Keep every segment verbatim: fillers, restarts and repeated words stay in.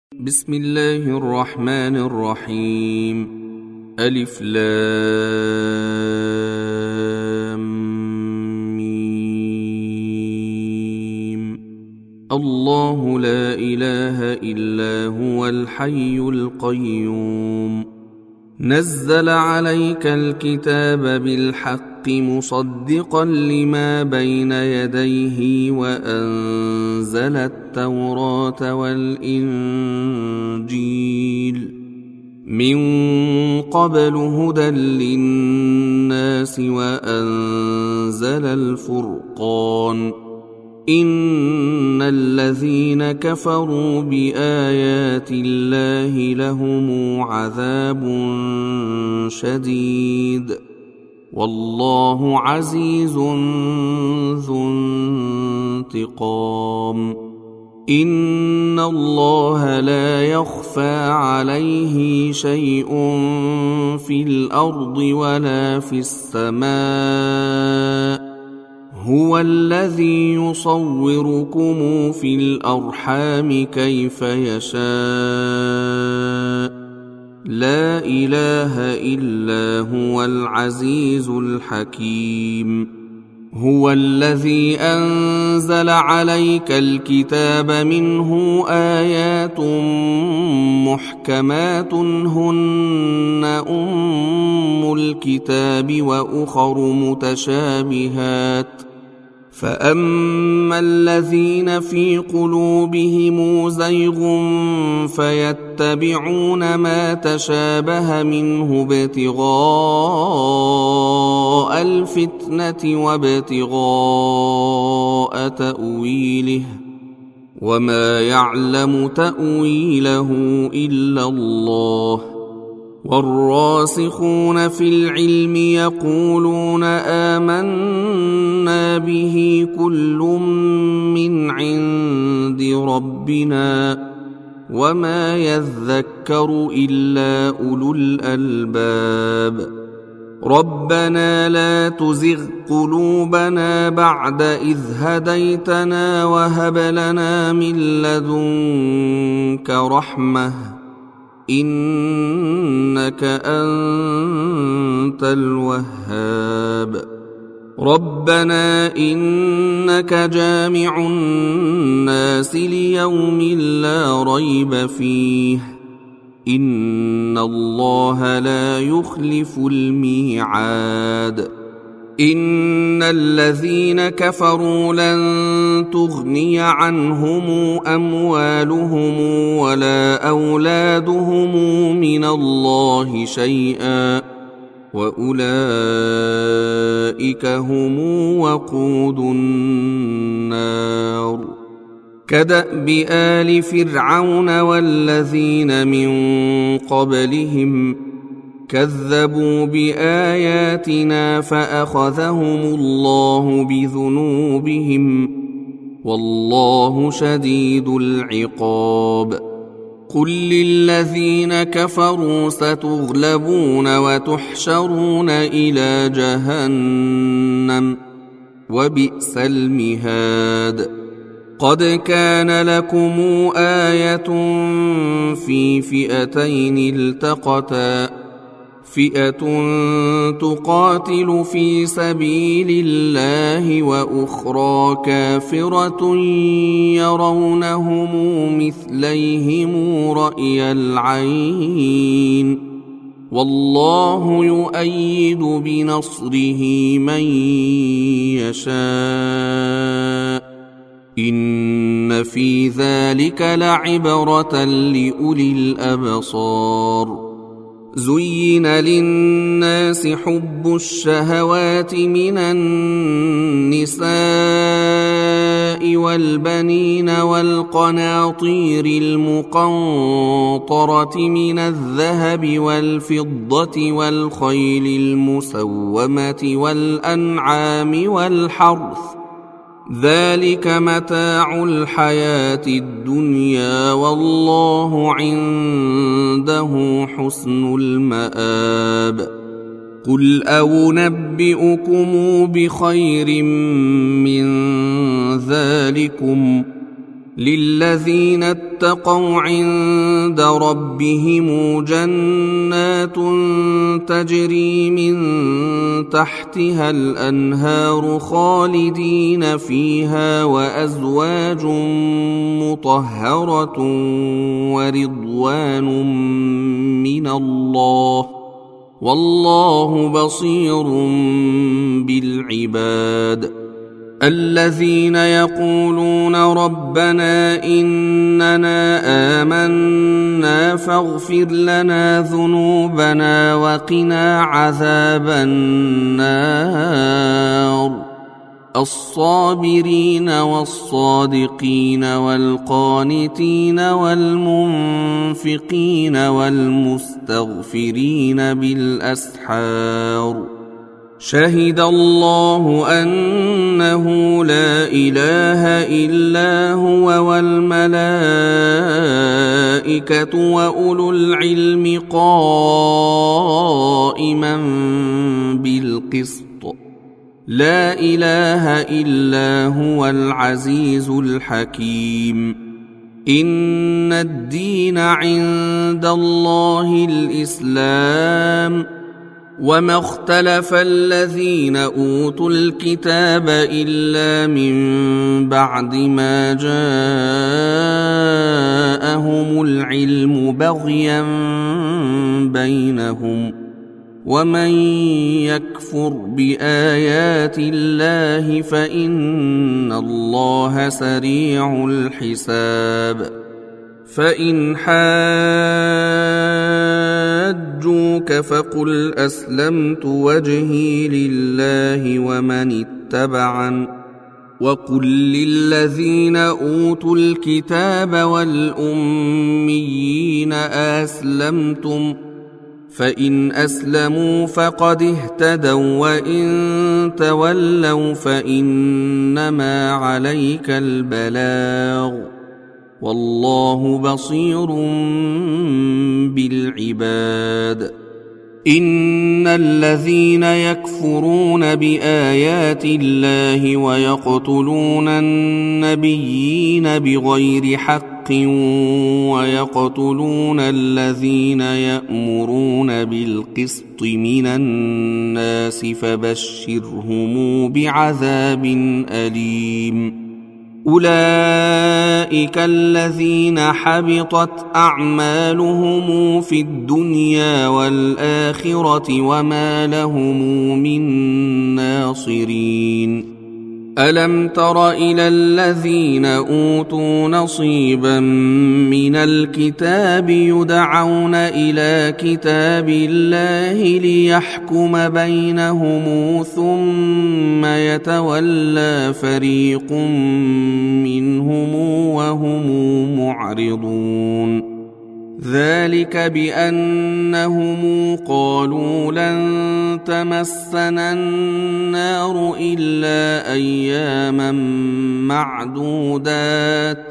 بسم الله الرحمن الرحيم. ألف لام ميم. الله لا إله إلا هو الحي القيوم. نزل عليك الكتاب بالحق مصدقا لما بين يديه وأنزل التوراة والإنجيل من قبل هدى للناس وأنزل الفرقان. إن الذين كفروا بآيات الله لهم عذاب شديد والله عزيز ذو انتقام. إن الله لا يخفى عليه شيء في الأرض ولا في السماء. هو الذي يصوركم في الأرحام كيف يشاء. لا إله إلا هو العزيز الحكيم. هو الذي أنزل عليك الكتاب منه آيات محكمات هن أم الكتاب وأخر متشابهات. فأما الذين في قلوبهم زيغ فيتبعون ما تشابه منه ابتغاء الفتنة وابتغاء تأويله وما يعلم تأويله إلا الله. والراسخون في العلم يقولون آمنا به كل من عند ربنا وما يذكر إلا أولو الألباب. ربنا لا تزغ قلوبنا بعد إذ هديتنا وهب لنا من لدنك رحمة إنك أنت الوهاب. ربنا إنك جامع الناس ليوم لا ريب فيه إن الله لا يخلف الميعاد. إن الذين كفروا لن تغني عنهم أموالهم ولا أولادهم من الله شيئا وأولئك هم وقود النار. كدأب آل فرعون والذين من قبلهم كذبوا بآياتنا فأخذهم الله بذنوبهم والله شديد العقاب. قل للذين كفروا ستغلبون وتحشرون إلى جهنم وبئس المهاد. قد كان لكم آية في فئتين التقتا فئة تقاتل في سبيل الله وأخرى كافرة يرونهم مثليهم رأي العين والله يؤيد بنصره من يشاء. إن في ذلك لعبرة لأولي الأبصار. زين للناس حب الشهوات من النساء والبنين والقناطير المقنطرة من الذهب والفضة والخيل المسومة والأنعام والحرث ذلك متاع الحياة الدنيا والله عنده حسن المآب. قل أنبئكم بخير من ذلكم للذين اتقوا عند ربهم جنات تجري من تحتها الأنهار خالدين فيها وأزواج مطهرة ورضوان من الله والله بصير بالعباد. الذين يقولون ربنا إننا آمنا فاغفر لنا ذنوبنا وقنا عذاب النار. الصابرين والصادقين والقانتين والمنفقين والمستغفرين بالأسحار. شهد الله أنه لا إله إلا هو والملائكة وأولو العلم قائما بالقسط لا إله إلا هو العزيز الحكيم. إن الدين عند الله الإسلام وما اختلف الذين أوتوا الكتاب إلا من بعد ما جاءهم العلم بغيا بينهم ومن يكفر بآيات الله فإن الله سريع الحساب. فإن حاجوك فقل أسلمت وجهي لله ومن اتبعن وقل للذين أوتوا الكتاب والأميين أسلمتم فإن أسلموا فقد اهتدوا وإن تولوا فإنما عليك البلاغ والله بصير بالعباد. إن الذين يكفرون بآيات الله ويقتلون النبيين بغير حق ويقتلون الذين يأمرون بالقسط من الناس فبشرهم بعذاب أليم. أولئك الذين حبطت أعمالهم في الدنيا والآخرة وما لهم من ناصرين. ألم تر إلى الذين أوتوا نصيبا من الكتاب يدعون إلى كتاب الله ليحكم بينهم ثم يتولى فريق منهم وهم معرضون. ذلك بأنهم قالوا لن تمسنا النار إلا أياما معدودات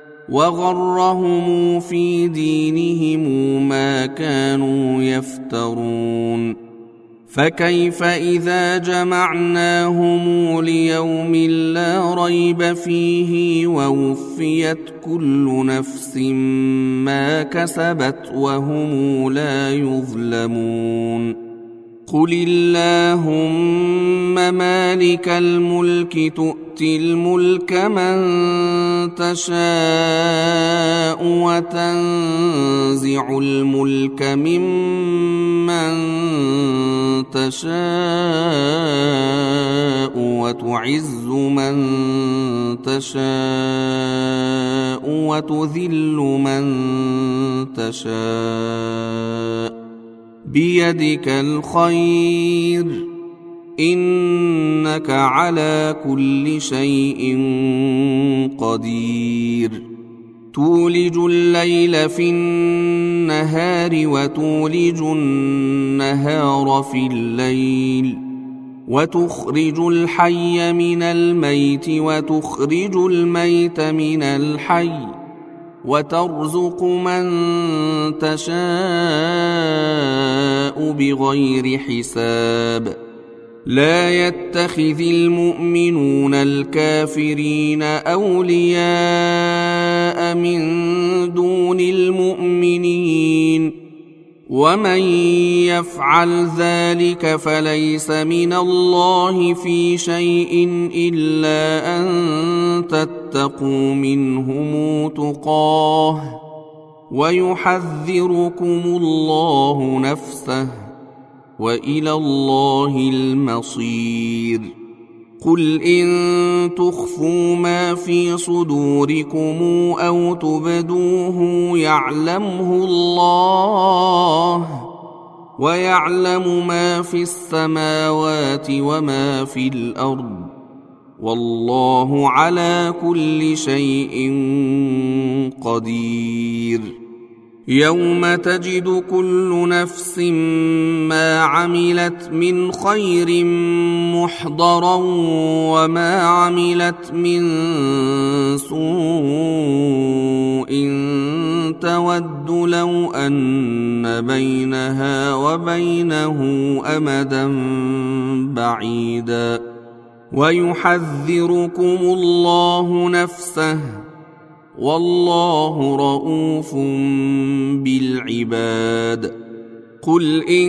وغرهم في دينهم ما كانوا يفترون. فكيف إذا جمعناهم ليوم لا ريب فيه ووفيت كل نفس ما كسبت وهم لا يظلمون. قل اللهم مالك الملك تؤتي الملك من تشاء وتنزع الملك ممن تشاء وتعز من تشاء وتذل من تشاء بيدك الخير إنك على كل شيء قدير. تولج الليل في النهار وتولج النهار في الليل وتخرج الحي من الميت وتخرج الميت من الحي وترزق من تشاء بغير حساب. لا يتخذ المؤمنون الكافرين أولياء من دون المؤمنين ومن يفعل ذلك فليس من الله في شيء إلا أن تتقوا منهم تقاه ويحذركم الله نفسه وإلى الله المصير. قل إن تخفوا ما في صدوركم أو تبدوه يعلمه الله ويعلم ما في السماوات وما في الأرض والله على كل شيء قدير. يوم تجد كل نفس ما عملت من خير محضرا وما عملت من سوء تود لو أن بينها وبينه أمدا بعيدا ويحذركم الله نفسه والله رؤوف بالعباد. قل إن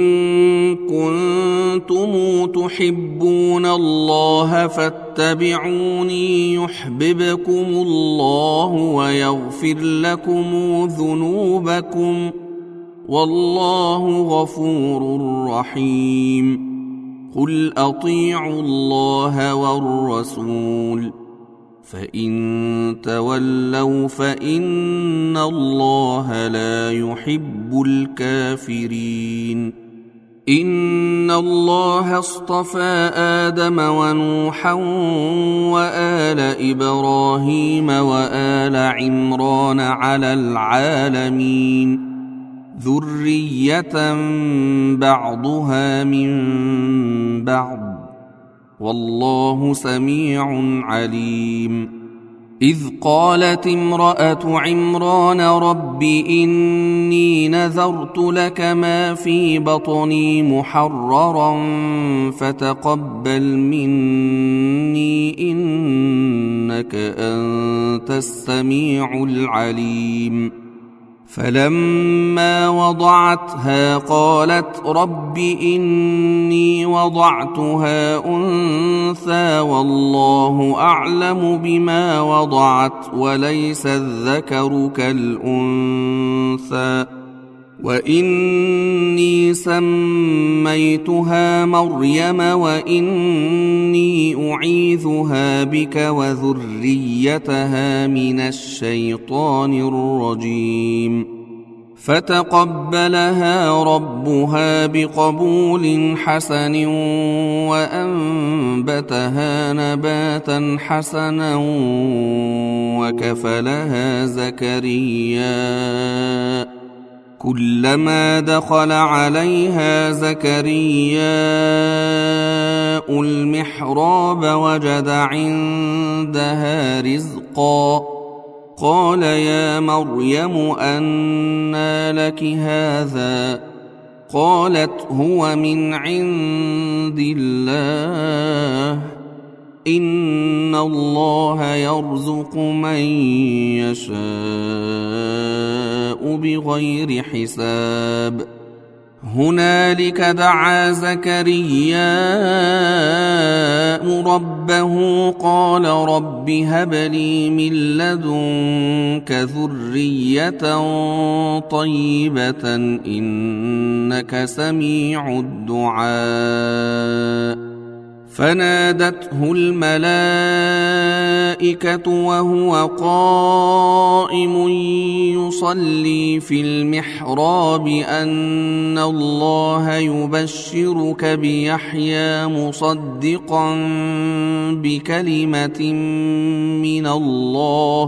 كنتم تحبون الله فاتبعوني يحببكم الله ويغفر لكم ذنوبكم والله غفور رحيم. قل أطيعوا الله والرسول فإن تولوا فإن الله لا يحب الكافرين. إن الله اصطفى آدم ونوحا وآل إبراهيم وآل عمران على العالمين ذرية بعضها من بعض والله سميع عليم. إذ قالت امرأة عمران رب إني نذرت لك ما في بطني محررا فتقبل مني إنك أنت السميع العليم. فلما وضعتها قالت رب إني وضعتها أنثى والله أعلم بما وضعت وليس الذكر كالأنثى وإني سميتها مريم وإني أعيذها بك وذريتها من الشيطان الرجيم. فتقبلها ربها بقبول حسن وأنبتها نباتا حسنا وكفلها زكريا كلما دخل عليها زكرياء المحراب وجد عندها رزقا قال يا مريم أنى لك هذا قالت هو من عند الله إن الله يرزق من يشاء بغير حساب. هنالك دعا زكرياء ربه قال رب هب لي من لدنك ذرية طيبة إنك سميع الدعاء. فنادته الملائكة وهو قائم يصلي في المحراب أن الله يبشرك بيحيى مصدقا بكلمة من الله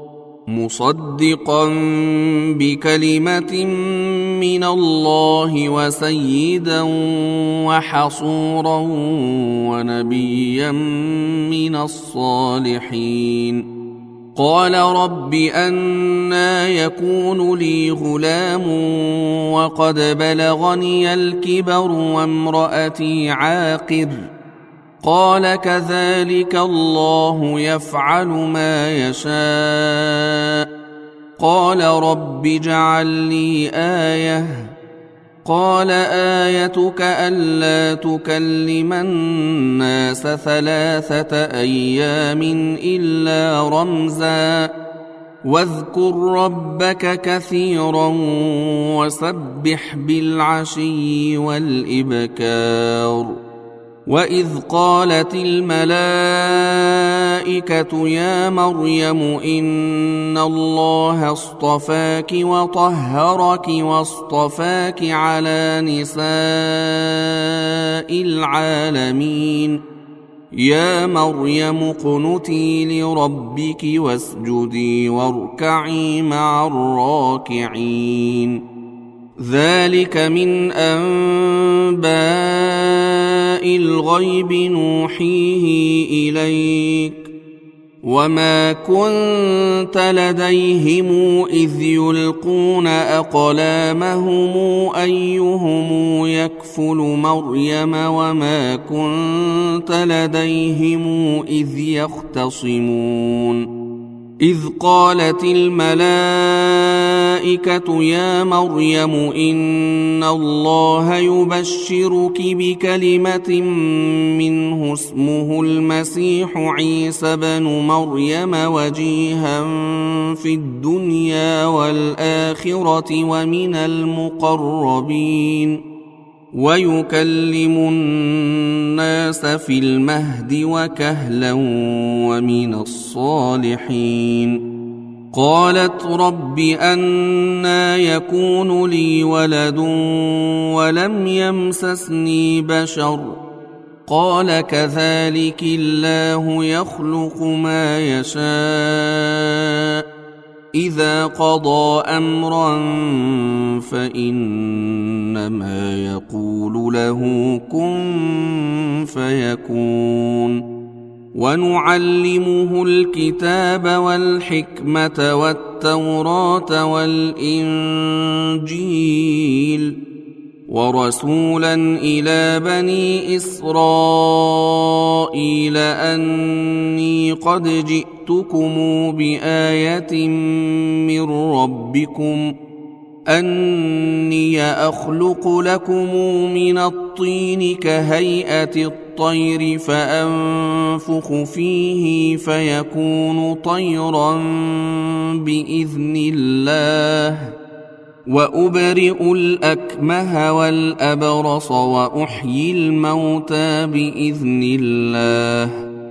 مصدقا بكلمة من الله وسيدا وحصورا ونبيا من الصالحين. قال رب أنى يكون لي غلام وقد بلغني الكبر وامرأتي عاقر قال كذلك الله يفعل ما يشاء قال رب اجعل لي آية قال آيتك ألا تكلم الناس ثلاثة أيام إلا رمزا واذكر ربك كثيرا وسبح بالعشي والإبكار وإذ قالت الملائكة يا مريم إن الله اصطفاك وطهرك واصطفاك على نساء العالمين يا مريم اقنتي لربك واسجدي واركعي مع الراكعين ذلك من أنباء الغيب نوحيه إليك وما كنت لديهم إذ يلقون أقلامهم أيهم يكفل مريم وما كنت لديهم إذ يختصمون إذ قالت الملائكة يا مريم إن الله يبشرك بكلمة منه اسمه المسيح عيسى بن مريم وجيها في الدنيا والآخرة ومن المقربين ويكلم الناس في المهد وكهلا ومن الصالحين قالت رب أنى يكون لي ولد ولم يمسسني بشر قال كذلك الله يخلق ما يشاء إذا قضى أمرا فإنما يقول له كن فيكون ونعلمه الكتاب والحكمة والتوراة والإنجيل ورسولا إلى بني إسرائيل أني قد جئتكم بآية من ربكم أني أخلق لكم من الطين كهيئة الطير فأنفخ فيه فيكون طيرا بإذن الله وأبرئ الأكمه والأبرص وأحيي الموتى بإذن الله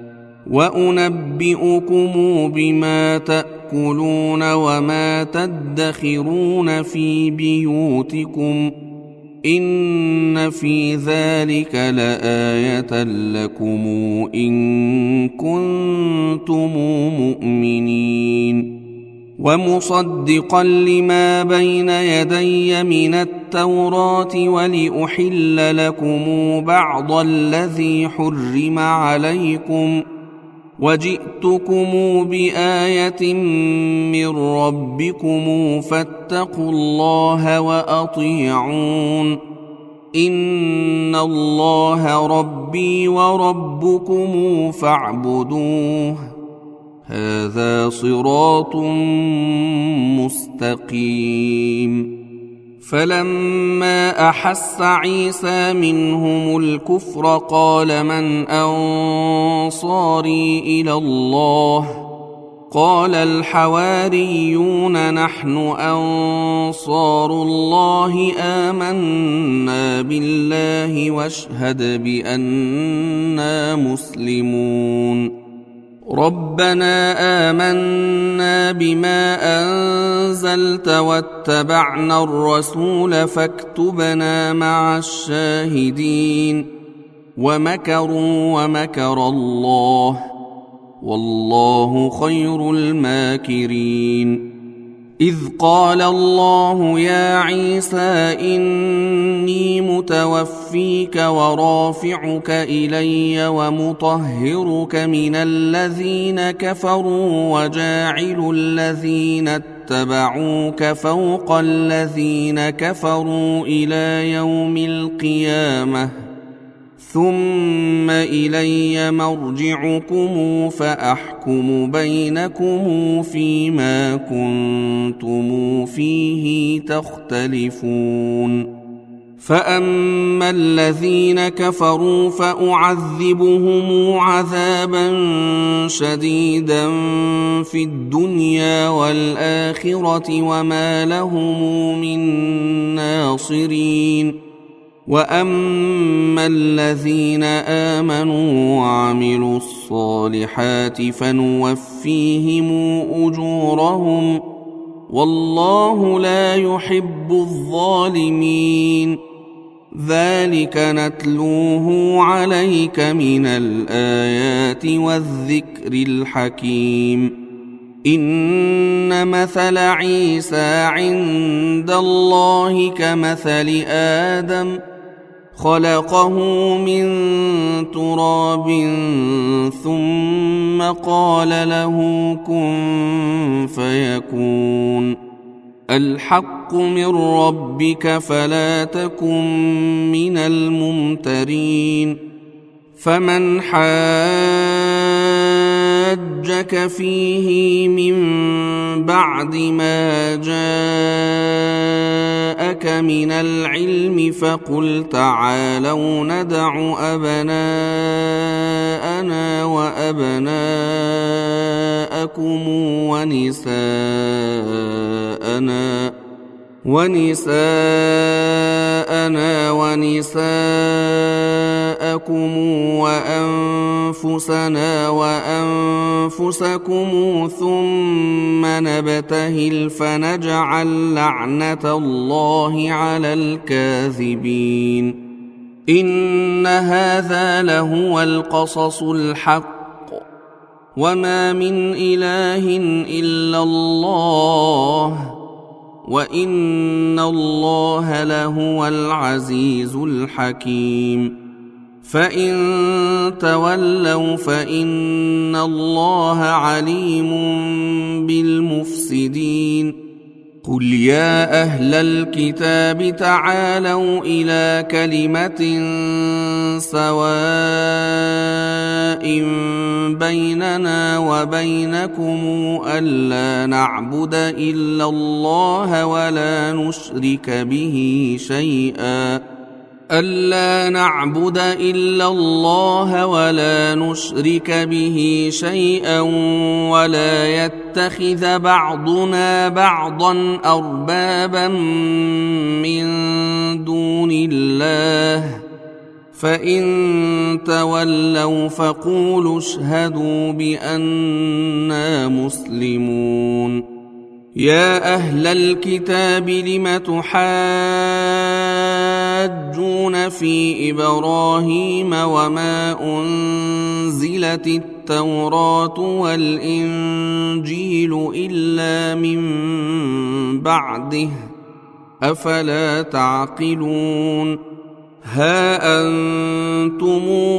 وأنبئكم بما تأكلون وما تدخرون في بيوتكم إن في ذلك لآية لكم إن كنتم مؤمنين ومصدقا لما بين يدي من التوراة ولأحل لكم بعض الذي حرم عليكم وجئتكم بآية من ربكم فاتقوا الله وأطيعون إن الله ربي وربكم فاعبدوه هذا صراط مستقيم فلما أحس عيسى منهم الكفر قال من أنصاري إلى الله قال الحواريون نحن أنصار الله آمنا بالله واشهد بأننا مسلمون ربنا آمنا بما أنزلت واتبعنا الرسول فاكتبنا مع الشاهدين ومكروا ومكر الله والله خير الماكرين إذ قال الله يا عيسى إني متوفيك ورافعك إلي ومطهرك من الذين كفروا وجاعل الذين اتبعوك فوق الذين كفروا إلى يوم القيامة ثم إلي مرجعكم فأحكم بينكم فيما كنتم فيه تختلفون فأما الذين كفروا فأعذبهم عذابا شديدا في الدنيا والآخرة وما لهم من ناصرين وأما الذين آمنوا وعملوا الصالحات فنوفيهم أجورهم والله لا يحب الظالمين ذلك نتلوه عليك من الآيات والذكر الحكيم إن مثل عيسى عند الله كمثل آدم خلقه من تراب ثم قال له كن فيكون الحق من ربك فلا تكن من الممترين فمن حاجك فيه من بعد ما جاءك من العلم فقل تعالوا ندع أبناءنا وأبناءكم ونساءنا ونساءنا ونساءكم وأنفسنا وأنفسكم ثم نبتهل فنجعل لعنة الله على الكاذبين إن هذا لهو القصص الحق وما من إله إلا الله وإن الله لهو العزيز الحكيم فإن تولوا فإن الله عليم بالمفسدين قل يا أهل الكتاب تعالوا إلى كلمة سواء بيننا وبينكم ألا نعبد إلا الله ولا نشرك به شيئا ألا نعبد إلا الله ولا نشرك به شيئا ولا يتخذ بعضنا بعضا أربابا من دون الله فإن تولوا فقولوا اشهدوا بأننا مسلمون يا أهل الكتاب لم تحاجون في إبراهيم وما أنزلت التوراة والإنجيل إلا من بعده أفلا تعقلون ها أنتم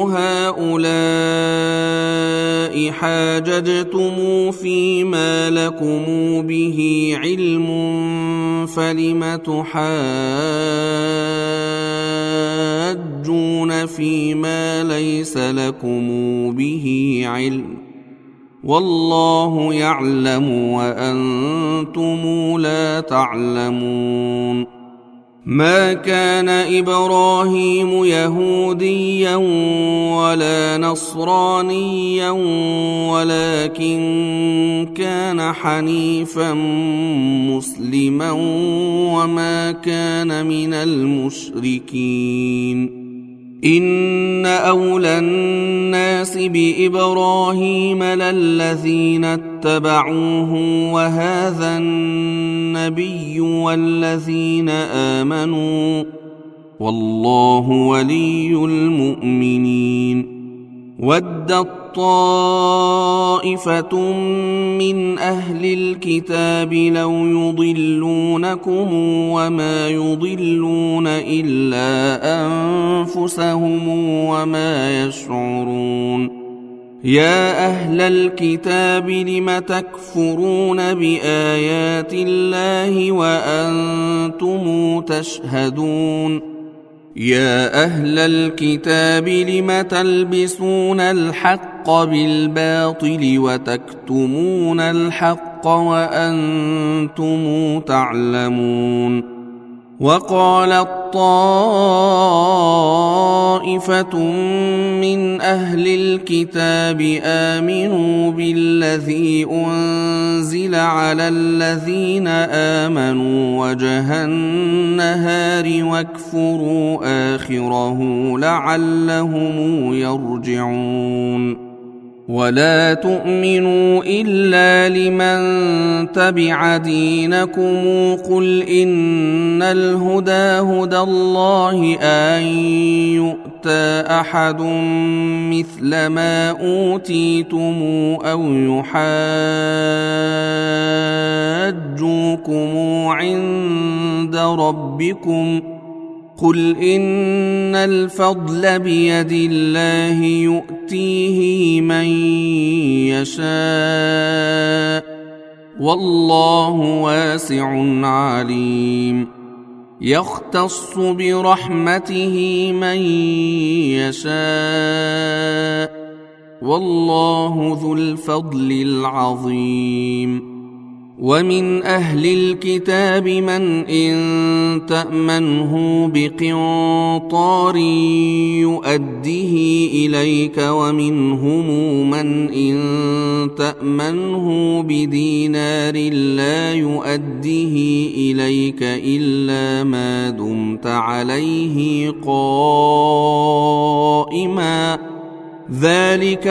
هؤلاء حاججتم فيما لكم به علم فلم تحاجون فيما ليس لكم به علم والله يعلم وأنتم لا تعلمون ما كان إبراهيم يهوديا ولا نصرانيا ولكن كان حنيفا مسلما وما كان من المشركين إن أولى الناس بإبراهيم للذين اتبعوه وهذا النبي والذين آمنوا والله ولي المؤمنين ودت طائفة من أهل الكتاب لو يضلونكم وما يضلون إلا أنفسهم وما يشعرون يا أهل الكتاب لم تكفرون بآيات الله وأنتم تشهدون يا أهل الكتاب لم تلبسون الحق بالباطل وتكتمون الحق وأنتم تعلمون. وقالت طائفة من أهل الكتاب آمنوا بالذي أنزل على الذين آمنوا وجه النهار واكفروا آخره لعلهم يرجعون. ولا تؤمنوا إلا لمن تبع دينكم قل إن الهدى هدى الله أن يؤتى أحد مثل ما أوتيتم أو يحاجوكم عند ربكم قل إن الفضل بيد الله يؤتيه من يشاء والله واسع عليم. يختص برحمته من يشاء والله ذو الفضل العظيم. ومن أهل الكتاب من إن تأمنه بقنطار يؤده إليك ومنهم من إن تأمنه بدينار لا يؤده إليك إلا ما دمت عليه قائما ذلك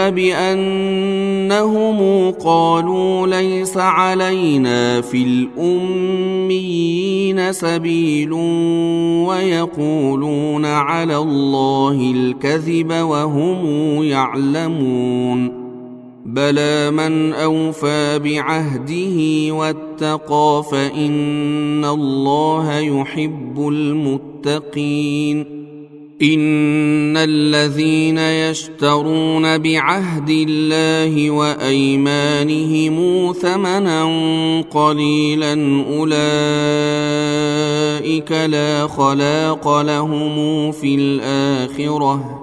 بأنهم قالوا ليس علينا في الأميين سبيل ويقولون على الله الكذب وهم يعلمون. بلى من أوفى بعهده واتقى فإن الله يحب المتقين. إن الذين يشترون بعهد الله وأيمانهم ثمنا قليلا أولئك لا خلاق لهم في الآخرة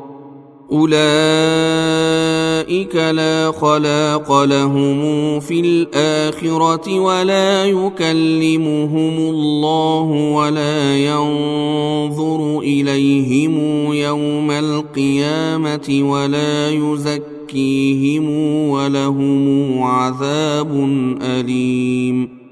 أولئك لا خلاق لهم في الآخرة ولا يكلمهم الله ولا ينظر إليهم يوم القيامة ولا يزكيهم ولهم عذاب أليم.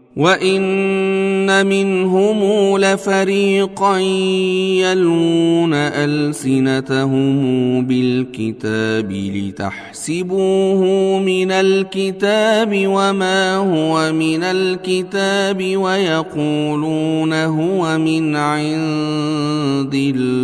وإن منهم لفريقا يلوون ألسنتهم بالكتاب لتحسبوه من الكتاب وما هو من الكتاب ويقولون هو من عند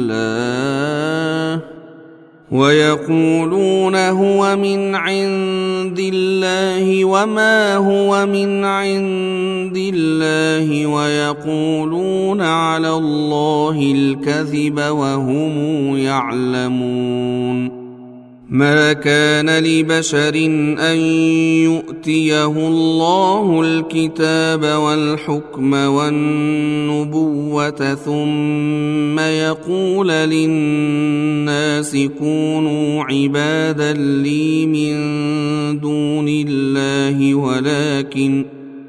الله ويقولون هو من عند الله وما هو من عند الله ويقولون على الله الكذب وهم يعلمون. ما كان لبشر أن يؤتيه الله الكتاب والحكم والنبوة ثم يقول للناس كونوا عبادا لي من دون الله ولكن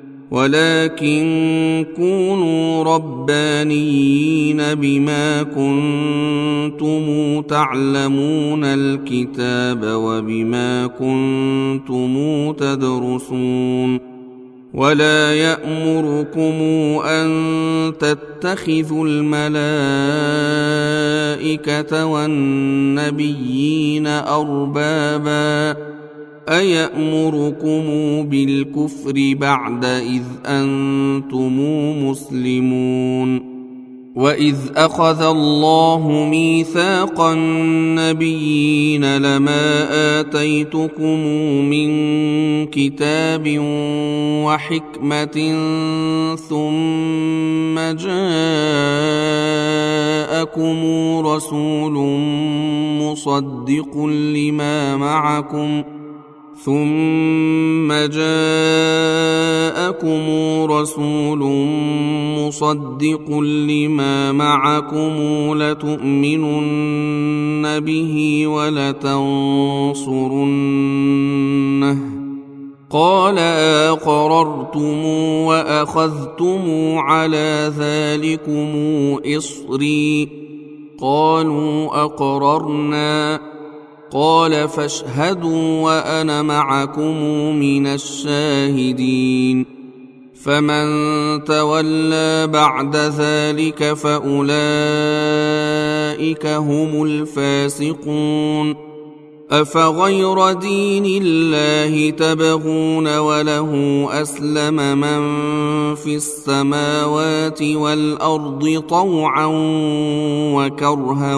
ولكن كونوا ربانيين بما كنتم تعلمون الكتاب وبما كنتم تدرسون. ولا يأمركم أن تتخذوا الملائكة والنبيين أربابا أيأمركم بالكفر بعد إذ أنتم مسلمون. وإذ أخذ الله ميثاق النبيين لما آتيتكم من كتاب وحكمة ثم جاءكم رسول مصدق لما معكم ثم جاءكم رسول مصدق لما معكم لتؤمنن به ولتنصرنه قال أقررتم وأخذتم على ذلكم إصري قالوا أقررنا قال فاشهدوا وأنا معكم من الشاهدين فمن تولى بعد ذلك فأولئك هم الفاسقون أفغير دين الله تبغون وله أسلم من في السماوات والأرض طوعا وكرها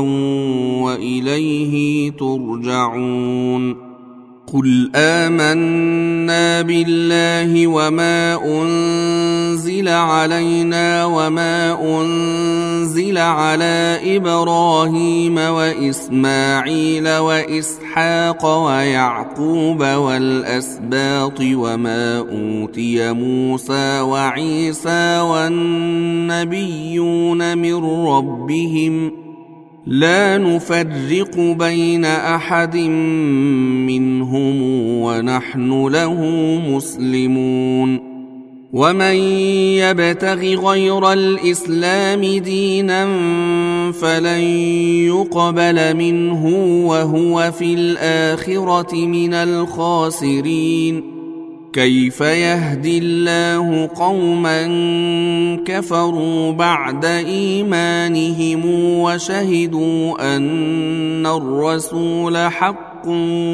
وإليه ترجعون قل آمنا بالله وما أنزل علينا وما أنزل على إبراهيم وإسماعيل وإسحاق ويعقوب والأسباط وما أوتي موسى وعيسى والنبيون من ربهم لا نفرق بين أحد منهم ونحن له مسلمون ومن يبتغ غير الإسلام دينا فلن يقبل منه وهو في الآخرة من الخاسرين كيف يهدي الله قوما كفروا بعد إيمانهم وشهدوا أن الرسول حق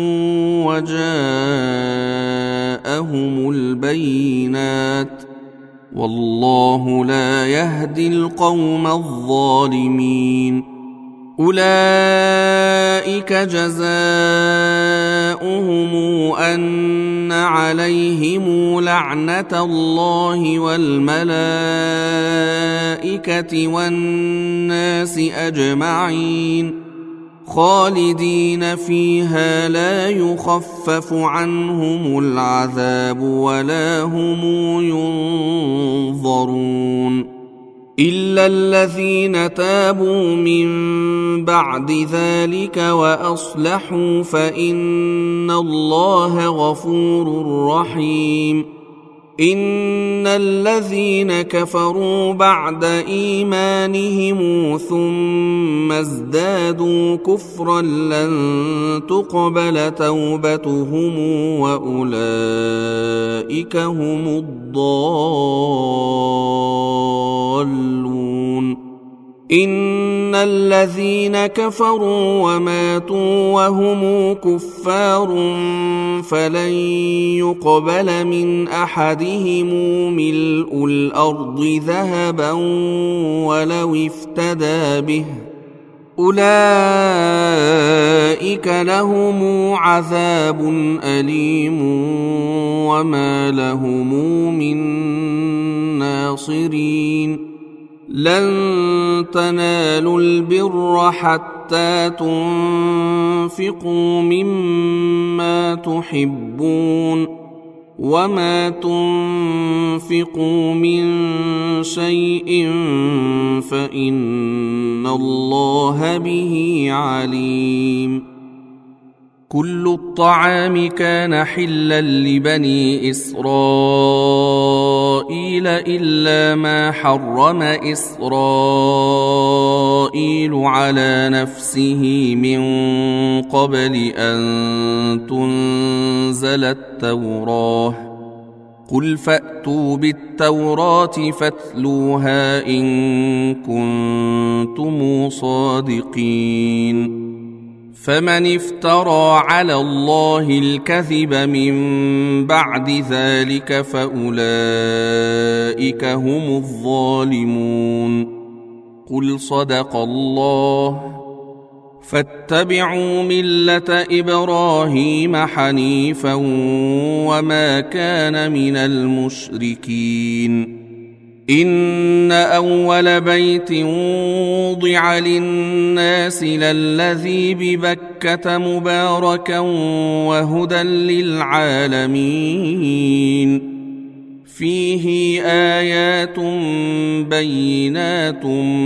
وجاءهم البينات والله لا يهدي القوم الظالمين أولئك جزاؤهم أن عليهم لعنة الله والملائكة والناس أجمعين خالدين فيها لا يخفف عنهم العذاب ولا هم ينظرون إلا الذين تابوا من بعد ذلك وأصلحوا فإن الله غفور رحيم إن الذين كفروا بعد إيمانهم ثم ازدادوا كفرا لن تقبل توبتهم وأولئك هم الضالون إن الذين كفروا وماتوا وهم كفار فلن يقبل من أحدهم ملء الأرض ذهبا ولو افتدى به أولئك لهم عذاب أليم وما لهم من ناصرين لن تنالوا البر حتى تنفقوا مما تحبون وما تنفقوا من شيء فإن الله به عليم كل الطعام كان حلا لبني إسرائيل إلا ما حرم إسرائيل على نفسه من قبل أن تنزل التوراة قل فأتوا بالتوراة فاتلوها إن كنتم صادقين فمن افترى على الله الكذب من بعد ذلك فأولئك هم الظالمون قل صدق الله فاتبعوا ملة إبراهيم حنيفا وما كان من المشركين إن أول بيت وضع للناس للذي ببكة مباركا وهدى للعالمين فيه آيات بينات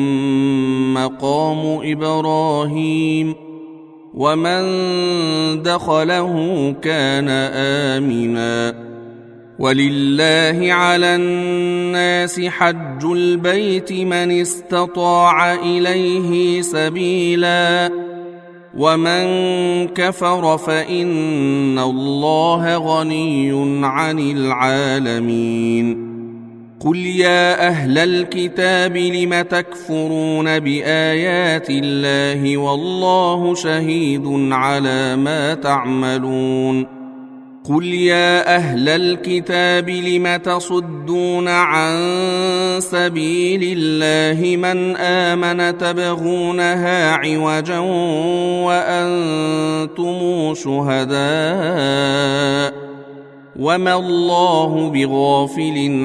مقام إبراهيم ومن دخله كان آمنا ولله على الناس حج البيت من استطاع إليه سبيلا ومن كفر فإن الله غني عن العالمين قل يا أهل الكتاب لم تكفرون بآيات الله والله شهيد على ما تعملون قل يا أهل الكتاب لم تصدون عن سبيل الله من آمن تبغونها عوجا وأنتم شهداء وما الله بغافل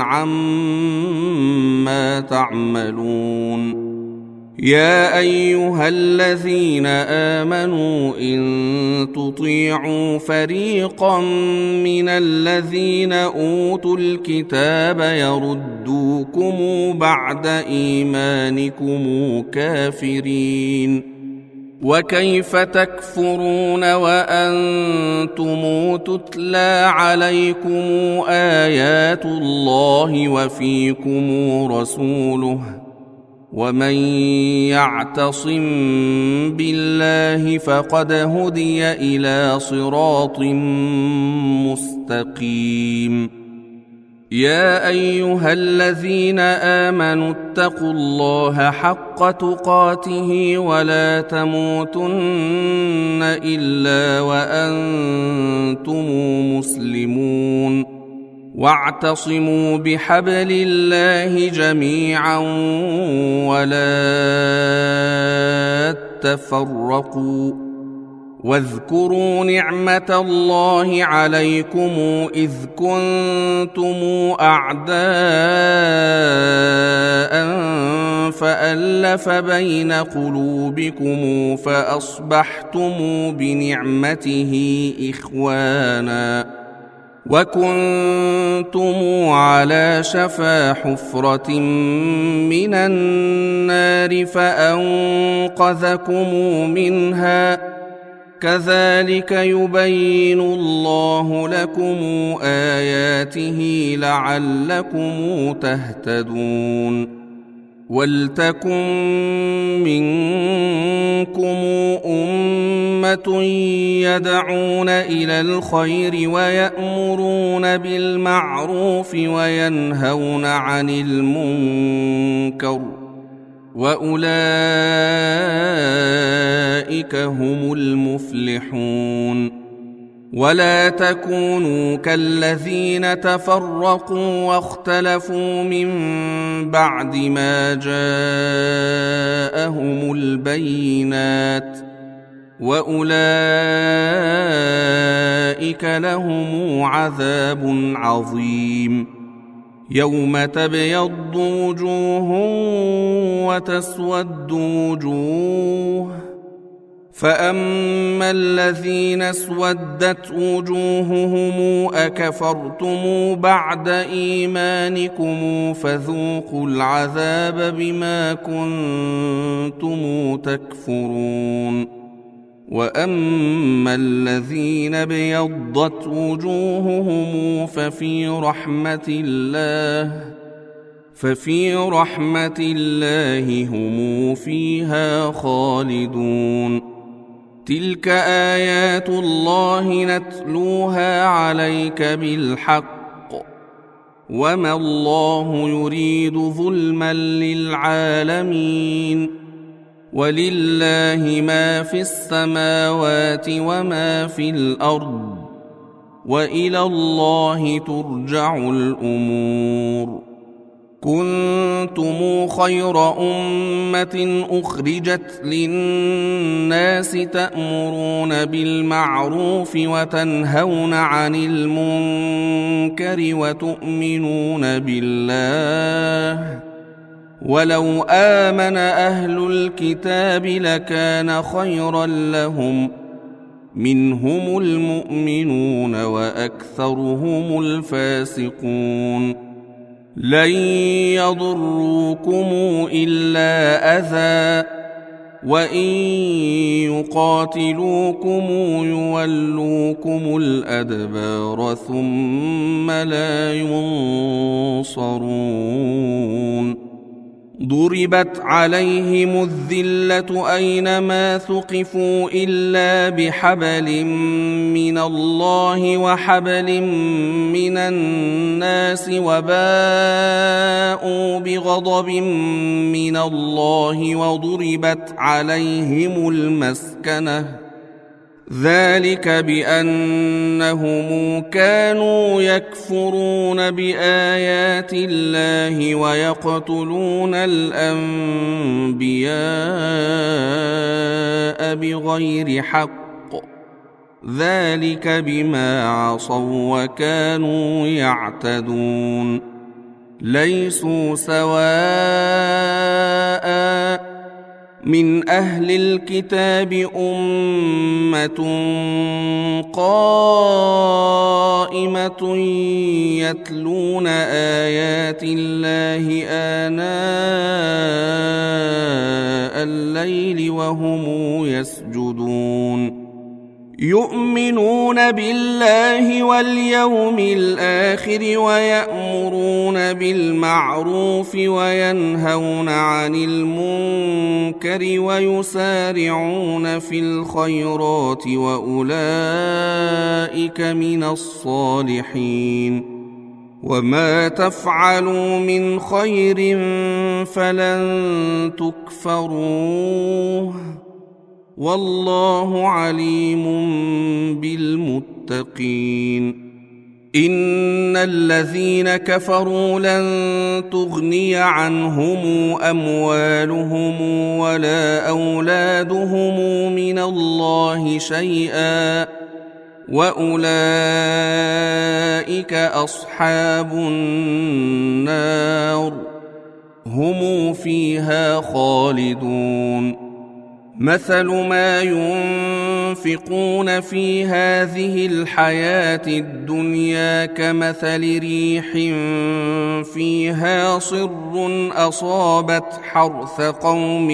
عما تعملون يا أيها الذين آمنوا إن تطيعوا فريقا من الذين أوتوا الكتاب يردوكم بعد إيمانكم كافرين وكيف تكفرون وأنتم تتلى عليكم آيات الله وفيكم رسوله ومن يعتصم بالله فقد هدي إلى صراط مستقيم يا أيها الذين آمنوا اتقوا الله حق تقاته ولا تموتن إلا وأنتم مسلمون واعتصموا بحبل الله جميعا ولا تفرقوا واذكروا نعمة الله عليكم إذ كنتم أعداء فألف بين قلوبكم فأصبحتم بنعمته إخوانا وكنتم على شفا حفرة من النار فأنقذكم منها كذلك يبين الله لكم آياته لعلكم تهتدون ولتكن منكم أمة يدعون إلى الخير ويأمرون بالمعروف وينهون عن المنكر وأولئك هم المفلحون ولا تكونوا كالذين تفرقوا واختلفوا من بعد ما جاءهم البينات وأولئك لهم عذاب عظيم يوم تبيض وجوه وتسود وجوه فأما الذين اسودت وجوههم أكفرتم بعد إيمانكم فذوقوا العذاب بما كنتم تكفرون وأما الذين ابيضت وجوههم ففي رحمة الله ففي رحمة الله هم فيها خالدون تلك آيات الله نتلوها عليك بالحق وما الله يريد ظلما للعالمين ولله ما في السماوات وما في الأرض وإلى الله ترجع الأمور كنتم خير أمة أخرجت للناس تأمرون بالمعروف وتنهون عن المنكر وتؤمنون بالله ولو آمن أهل الكتاب لكان خيرا لهم منهم المؤمنون وأكثرهم الفاسقون لن يضروكم إلا أذى وإن يقاتلوكم يولوكم الأدبار ثم لا ينصرون ضربت عليهم الذلة أينما ثقفوا إلا بحبل من الله وحبل من الناس وباءوا بغضب من الله وضربت عليهم المسكنة ذلك بأنهم كانوا يكفرون بآيات الله ويقتلون الأنبياء بغير حق ذلك بما عصوا وكانوا يعتدون ليسوا سواء من أهل الكتاب أمة قائمة يتلون آيات الله آناء الليل وهم يسجدون يؤمنون بالله واليوم الآخر ويأمرون بالمعروف وينهون عن المنكر ويسارعون في الخيرات وأولئك من الصالحين وما تفعلوا من خير فلن تكفروه والله عليم بالمتقين إن الذين كفروا لن تغني عنهم أموالهم ولا أولادهم من الله شيئا وأولئك أصحاب النار هم فيها خالدون مثل ما ينفقون في هذه الحياة الدنيا كمثل ريح فيها صر أصابت حرث قوم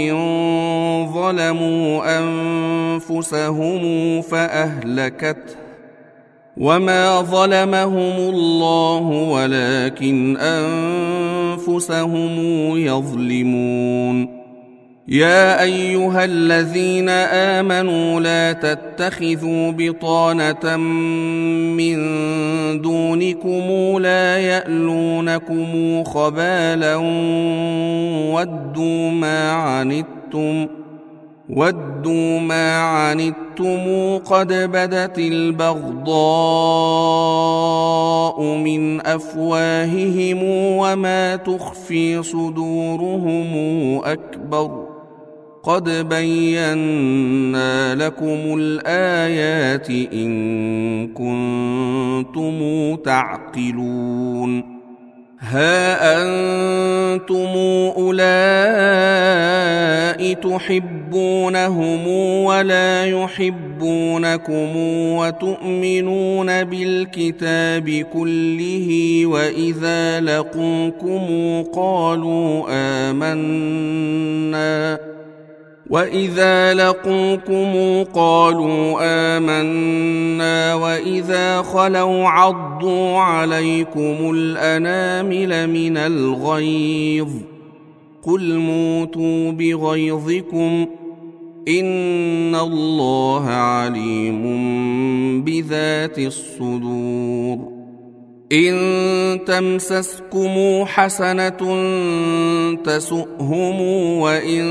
ظلموا أنفسهم فأهلكته وما ظلمهم الله ولكن أنفسهم يظلمون يا أيها الذين آمنوا لا تتخذوا بطانة من دونكم لا يألونكم خبالا ودوا ما عنتم ودوا ما عنتم قد بدت البغضاء من أفواههم وما تخفي صدورهم أكبر قد بينا لكم الآيات إن كنتم تعقلون ها أنتم أولئك تحبونهم ولا يحبونكم وتؤمنون بالكتاب كله وإذا لقوكم قالوا آمنا وإذا لقوكم قالوا آمنا وإذا خلوا عضوا عليكم الأنامل من الغيظ قل موتوا بغيظكم إن الله عليم بذات الصدور إن تمسسكم حسنة تسؤهم وإن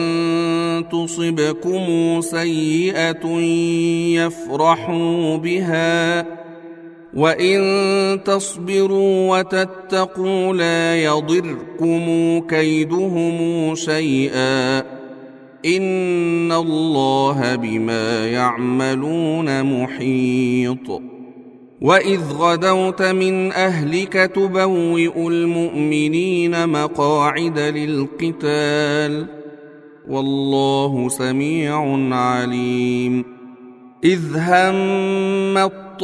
تصبكم سيئة يفرحوا بها وإن تصبروا وتتقوا لا يضركم كيدهم شيئا إن الله بما يعملون محيط. وإذ غدوت من أهلك تبوئ المؤمنين مقاعد للقتال والله سميع عليم. إذ هم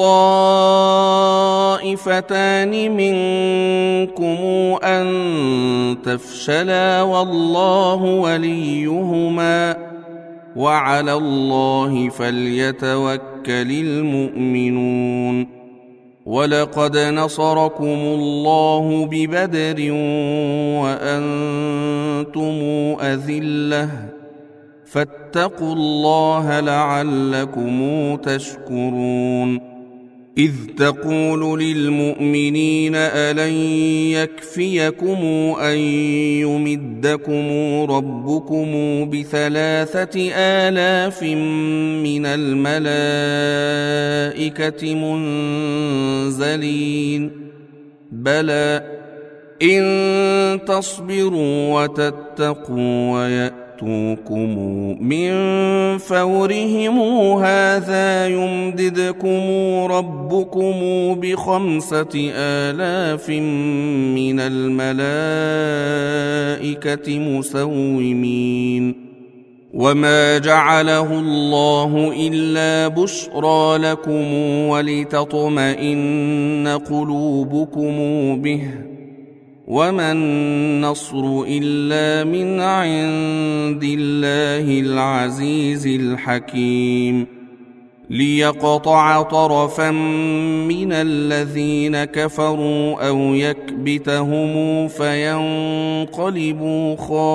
الطائفتان منكم أن تفشلا والله وليهما وعلى الله فليتوكل المؤمنون. ولقد نصركم الله ببدر وأنتم أذلة فاتقوا الله لعلكم تشكرون. إذ تقول للمؤمنين ألن يكفيكم أن يمدكم ربكم بثلاثة آلاف من الملائكة منزلين بلى إن تصبروا وتتقوا ويأتوا من فورهم هذا يمددكم ربكم بخمسة آلاف من الملائكة مسومين. وما جعله الله إلا بشرى لكم ولتطمئن قلوبكم به وما النصر إلا من عند الله العزيز الحكيم. ليقطع طرفا من الذين كفروا أو يكبتهم فينقلبوا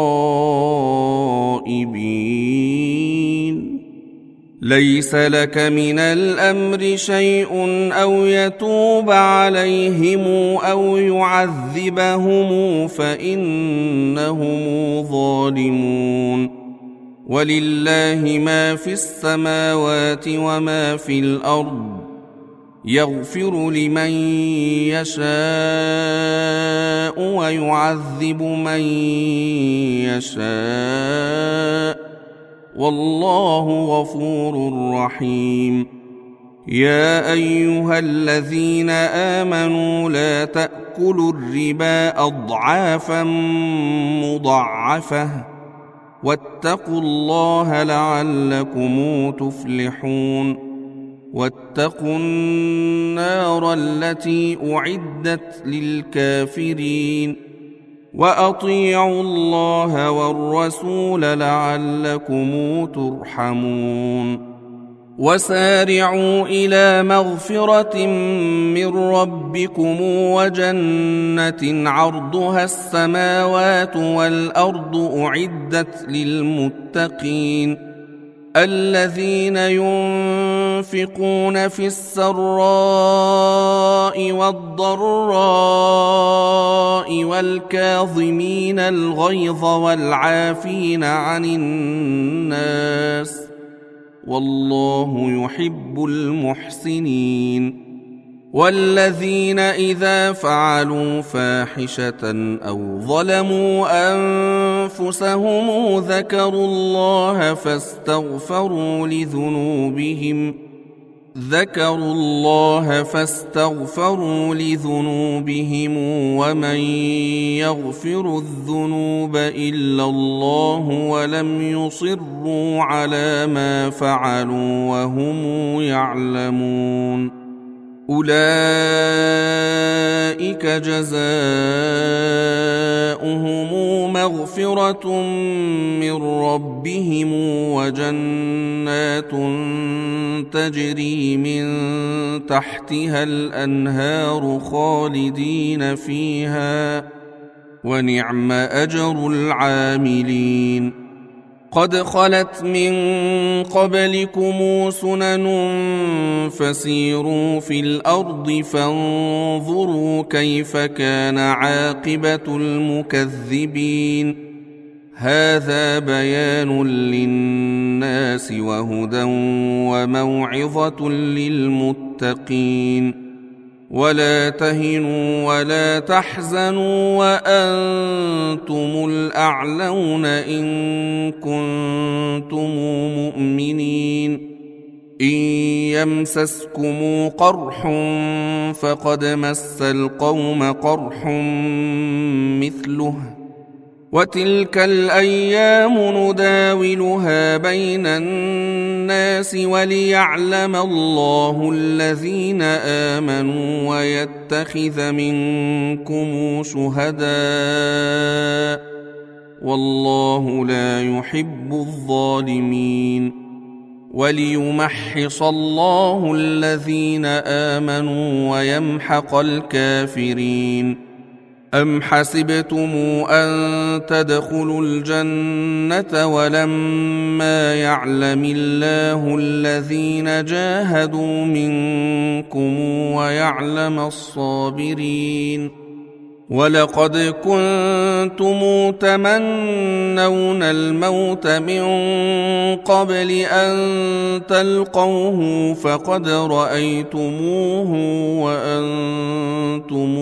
خائبين. ليس لك من الأمر شيء أو يتوب عليهم أو يعذبهم فإنهم ظالمون. ولله ما في السماوات وما في الأرض يغفر لمن يشاء ويعذب من يشاء والله غفور رحيم. يا أيها الذين آمنوا لا تأكلوا الربا أضعافا مضاعفة واتقوا الله لعلكم تفلحون. واتقوا النار التي أعدت للكافرين وأطيعوا الله والرسول لعلكم ترحمون. وسارعوا إلى مغفرة من ربكم وجنة عرضها السماوات والأرض أعدت للمتقين الذين ينفقون في السراء والضراء والكاظمين الغيظ والعافين عن الناس والله يحب المحسنين. والذين إذا فعلوا فاحشة أو ظلموا أنفسهم ذكروا الله فاستغفروا لذنوبهم ذكروا الله فاستغفروا لذنوبهم ومن يغفر الذنوب إلا الله ولم يصروا على ما فعلوا وهم يعلمون. أولئك جزاؤهم مغفرة من ربهم وجنات تجري من تحتها الأنهار خالدين فيها ونعم أجر العاملين. قد خلت من قبلكم سنن فسيروا في الأرض فانظروا كيف كان عاقبة المكذبين. هذا بيان للناس وهدى وموعظة للمتقين. ولا تهنوا ولا تحزنوا وأنتم الأعلون إن كنتم مؤمنين إن يمسسكم قرح فقد مس القوم قرح مثله وتلك الأيام نداولها بين الناس وليعلم الله الذين آمنوا ويتخذ منكم شهداء والله لا يحب الظالمين وليمحص الله الذين آمنوا ويمحق الكافرين أم حسبتم أن تدخلوا الجنة ولما يعلم الله الذين جاهدوا منكم ويعلم الصابرين ولقد كنتم تمنون الموت من قبل أن تلقوه فقد رأيتموه وأنتم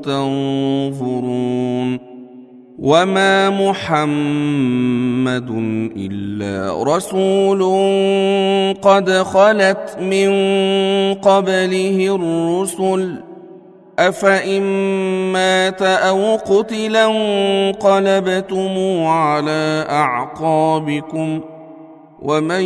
تنظرون وما محمد إلا رسول قد خلت من قبله الرسل أفإن مات أو قتل انقلبتم على أعقابكم ومن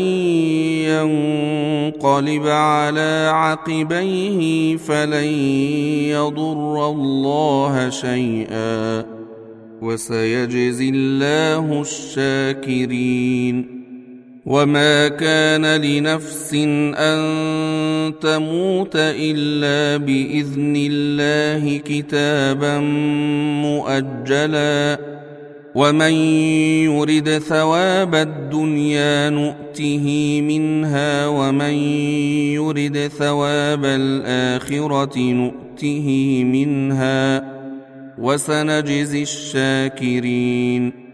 ينقلب على عقبيه فلن يضر الله شيئا وسيجزي الله الشاكرين وما كان لنفس أن تموت إلا بإذن الله كتابا مؤجلا ومن يرد ثواب الدنيا نؤته منها ومن يرد ثواب الآخرة نؤته منها وسنجزي الشاكرين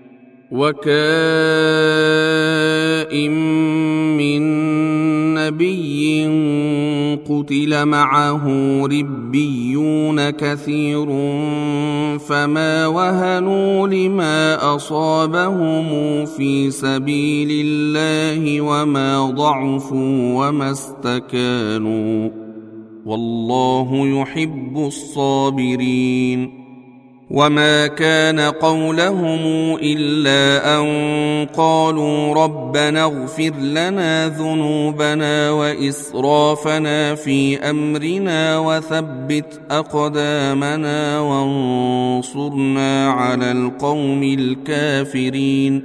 وكائن من نبي قتل معه ربيون كثير فما وهنوا لما أصابهم في سبيل الله وما ضعفوا وما استكانوا والله يحب الصابرين وما كان قولهم إلا أن قالوا ربنا اغفر لنا ذنوبنا وإسرافنا في أمرنا وثبت أقدامنا وانصرنا على القوم الكافرين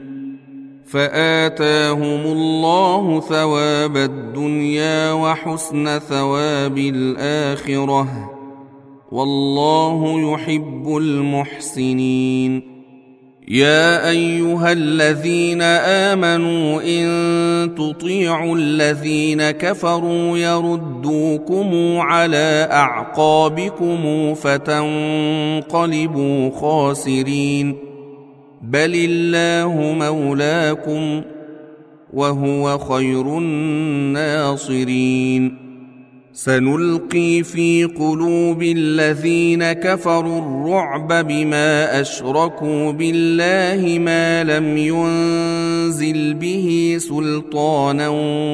فآتاهم الله ثواب الدنيا وحسن ثواب الآخرة والله يحب المحسنين يا أيها الذين آمنوا إن تطيعوا الذين كفروا يردوكم على أعقابكم فتنقلبوا خاسرين بل الله مولاكم وهو خير الناصرين سنلقي في قلوب الذين كفروا الرعب بما أشركوا بالله ما لم ينزل به سلطانا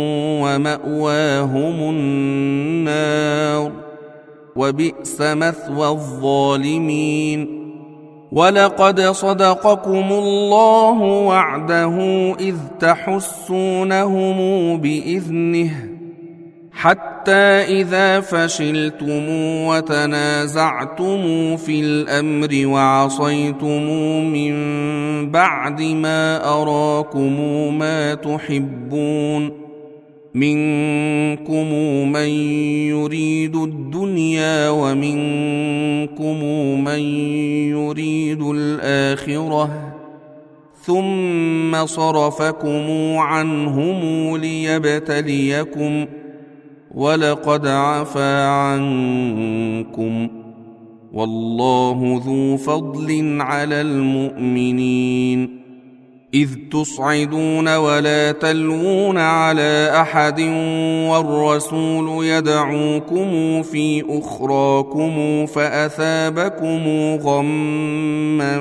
ومأواهم النار وبئس مثوى الظالمين ولقد صدقكم الله وعده إذ تحسونهم بإذنه حتى إذا فشلتم وتنازعتم في الأمر وعصيتم من بعد ما أراكم ما تحبون منكم من يريد الدنيا ومنكم من يريد الآخرة ثم صرفكم عنهم ليبتليكم ولقد عفا عنكم والله ذو فضل على المؤمنين إذ تصعدون ولا تلوون على أحد والرسول يدعوكم في أخراكم فأثابكم غما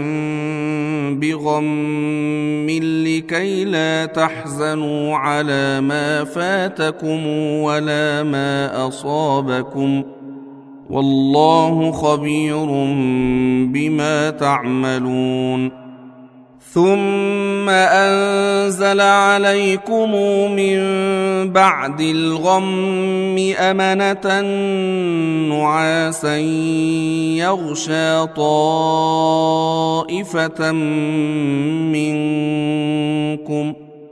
بغم لكي لا تحزنوا على ما فاتكم ولا ما أصابكم والله خبير بما تعملون. ثم أنزل عليكم من بعد الغم أمنة نعاسا يغشى طائفة منكم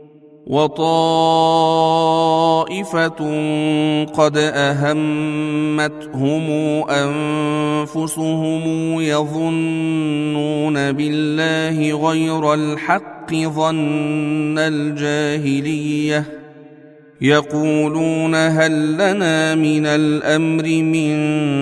وطائفة قد أهمتهم أنفسهم يظنون بالله غير الحق ظن الجاهلية يقولون هل لنا من الأمر من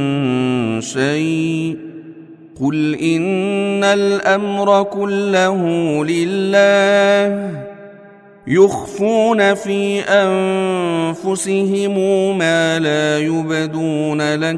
شيء قل إن الأمر كله لله يخفون في أنفسهم ما لا يبدون لك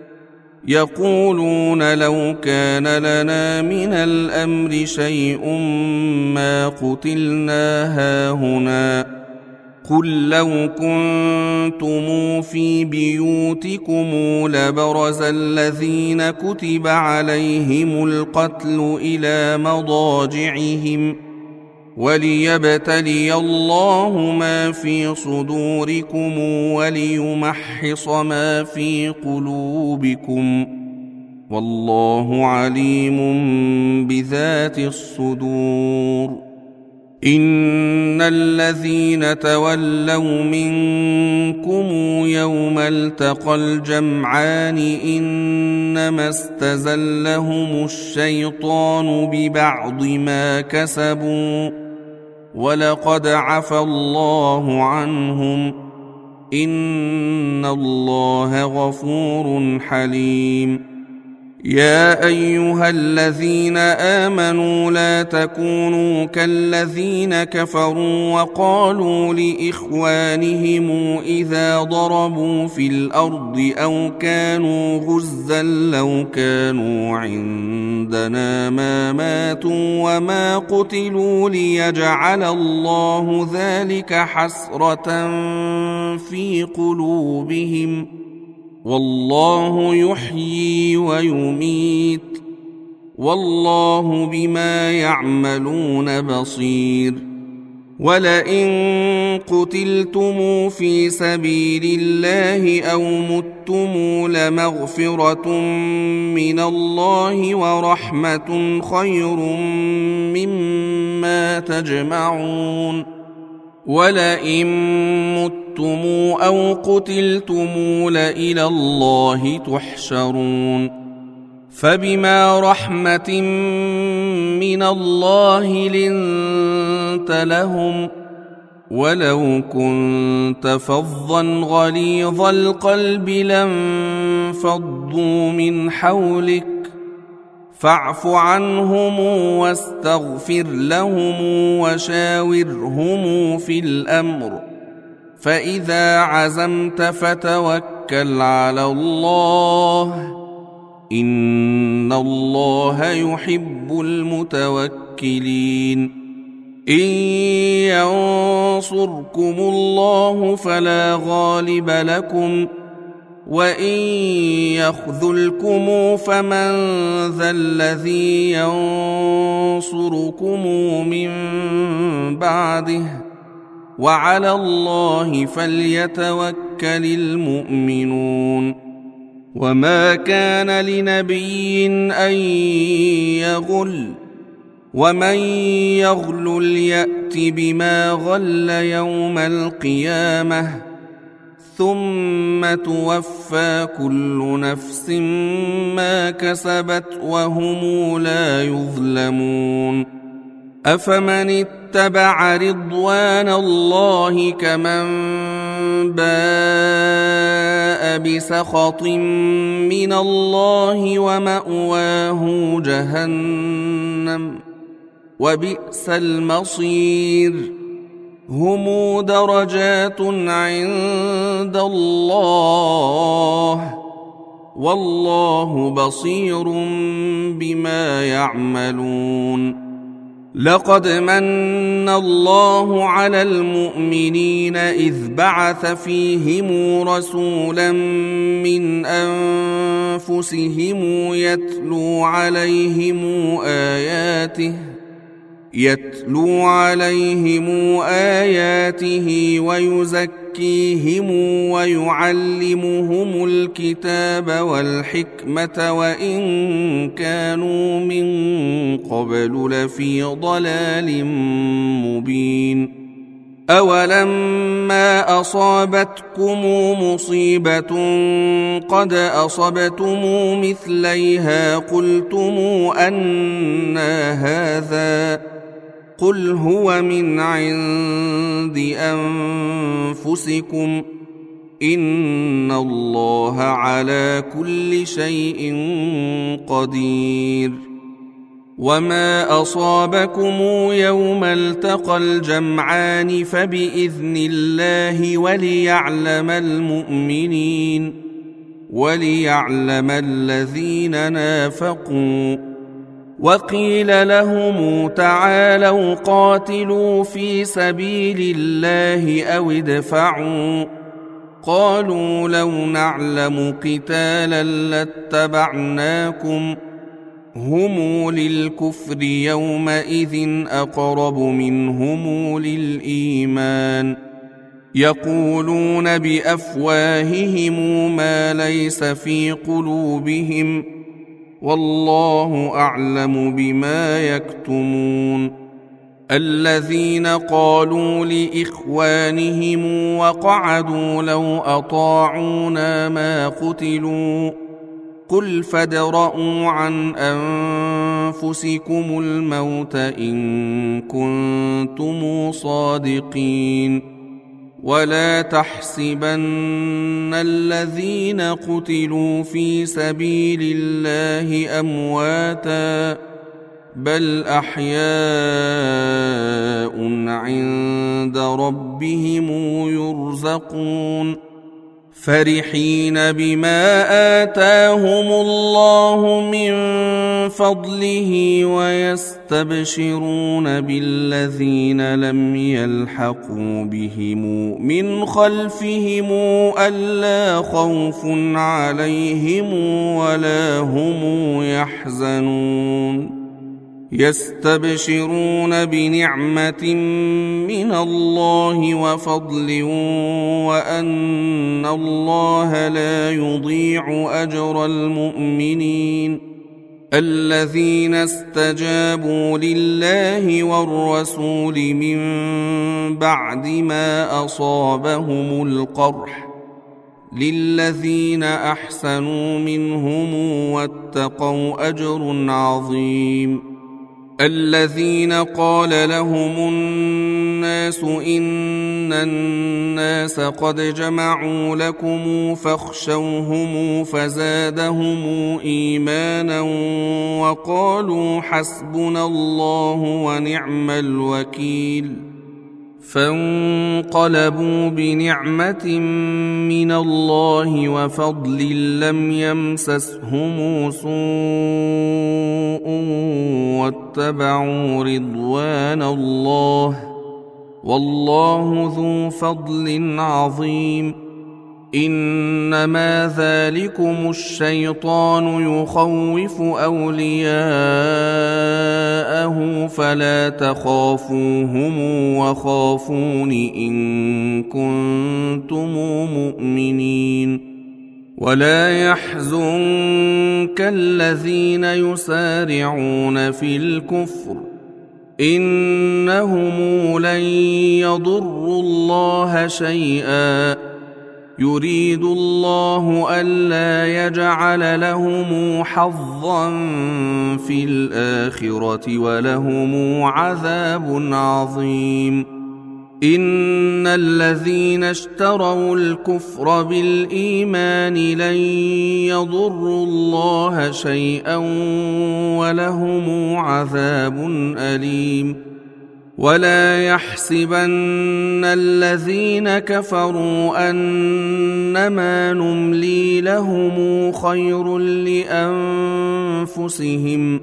يقولون لو كان لنا من الأمر شيء ما قتلنا هاهنا قل لو كنتم في بيوتكم لبرز الذين كتب عليهم القتل إلى مضاجعهم وليبتلي الله ما في صدوركم وليمحص ما في قلوبكم والله عليم بذات الصدور. إن الذين تولوا منكم يوم التقى الجمعان إنما استزلهم الشيطان ببعض ما كسبوا ولقد عفى الله عنهم إن الله غفور حليم. يا أيها الذين آمنوا لا تكونوا كالذين كفروا وقالوا لإخوانهم إذا ضربوا في الأرض أو كانوا غزا لو كانوا عندنا ما ماتوا وما قتلوا ليجعل الله ذلك حسرة في قلوبهم والله يحيي ويميت والله بما يعملون بصير. ولئن قتلتم في سبيل الله أو متم لمغفرة من الله ورحمة خير مما تجمعون. ولئن متم أو قتلتم لإلى الله تحشرون. فبما رحمة من الله لنت لهم ولو كنت فظا غليظ القلب لانفضوا من حولك فاعف عنهم واستغفر لهم وشاورهم في الأمر فإذا عزمت فتوكل على الله إن الله يحب المتوكلين. إن ينصركم الله فلا غالب لكم وإن يخذلكم فمن ذا الذي ينصركم من بعده وعلى الله فليتوكل المؤمنون. وما كان لنبي أن يغل ومن يغلل يأت بما غل يوم القيامة ثم توفى كل نفس ما كسبت وهم لا يظلمون. أفمن اتبع رضوان الله كمن باء بسخط من الله ومأواه جهنم وبئس المصير. هم درجات عند الله والله بصير بما يعملون. لقد من الله على المؤمنين إذ بعث فيهم رسولا من أنفسهم يتلو عليهم آياته يتلو عليهم آياته ويزكيهم ويعلمهم الكتاب والحكمة وإن كانوا من قبل لفي ضلال مبين. أولما أصابتكم مصيبة قد أصبتم مثليها قلتم أنى هذا قل هو من عند أنفسكم إن الله على كل شيء قدير. وما أصابكم يوم التقى الجمعان فبإذن الله وليعلم المؤمنين وليعلم الذين نافقوا. وقيل لهم تعالوا قاتلوا في سبيل الله أو ادفعوا قالوا لو نعلم قتالا لاتبعناكم هم للكفر يومئذ أقرب منهم للإيمان يقولون بأفواههم ما ليس في قلوبهم والله أعلم بما يكتمون. الذين قالوا لإخوانهم وقعدوا لو أطاعونا ما قتلوا قل فادرءوا عن أنفسكم الموت إن كنتم صادقين. ولا تحسبن الذين قتلوا في سبيل الله أمواتا بل أحياء عند ربهم يرزقون فرحين بما آتاهم الله من فضله ويستبشرون بالذين لم يلحقوا بهم من خلفهم ألا خوف عليهم ولا هم يحزنون. يستبشرون بنعمة من الله وفضل وأن الله لا يضيع أجر المؤمنين. الذين استجابوا لله والرسول من بعد ما أصابهم القرح للذين أحسنوا منهم واتقوا أجر عظيم. الذين قال لهم الناس إن الناس قد جمعوا لكم فاخشوهم فزادهم إيمانا وقالوا حسبنا الله ونعم الوكيل. فانقلبوا بنعمة من الله وفضل لم يمسسهم سوء واتبعوا رضوان الله والله ذو فضل عظيم. إنما ذلكم الشيطان يخوف أولياءه فلا تخافوهم وخافون إن كنتم مؤمنين. ولا يحزنك الذين يسارعون في الكفر إنهم لن يضروا الله شيئا يريد الله ألا يجعل لهم حظا في الآخرة ولهم عذاب عظيم. إن الذين اشتروا الكفر بالإيمان لن يضروا الله شيئا ولهم عذاب أليم ولا يحسبن الذين كفروا أنما نملي لهم خير لأنفسهم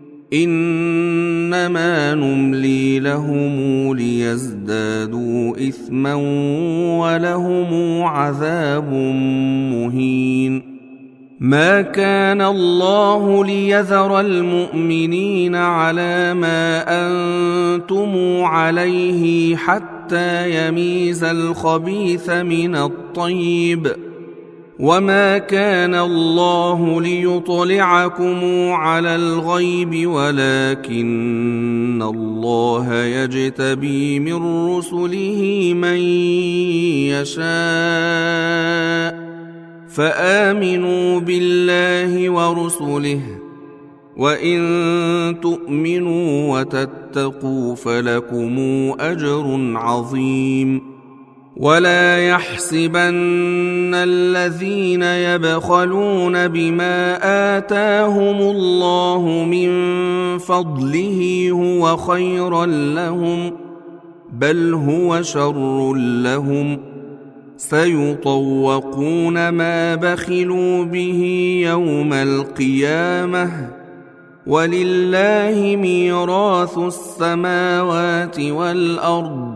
إنما نملي لهم ليزدادوا إثما ولهم عذاب مهين ما كان الله ليذر المؤمنين على ما أنتم عليه حتى يميز الخبيث من الطيب وما كان الله ليطلعكم على الغيب ولكن الله يجتبي من رسله من يشاء فآمنوا بالله ورسله وإن تؤمنوا وتتقوا فلكم أجر عظيم ولا يحسبن الذين يبخلون بما آتاهم الله من فضله هو خيرا لهم بل هو شر لهم سيطوقون ما بخلوا به يوم القيامة ولله ميراث السماوات والأرض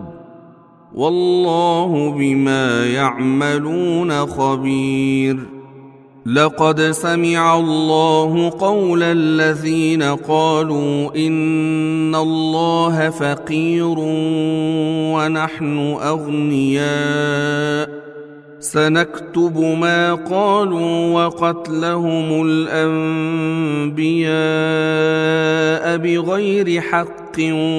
والله بما يعملون خبير لقد سمع الله قول الذين قالوا إن الله فقير ونحن أغنياء سنكتب ما قالوا وقتلهم الأنبياء بغير حق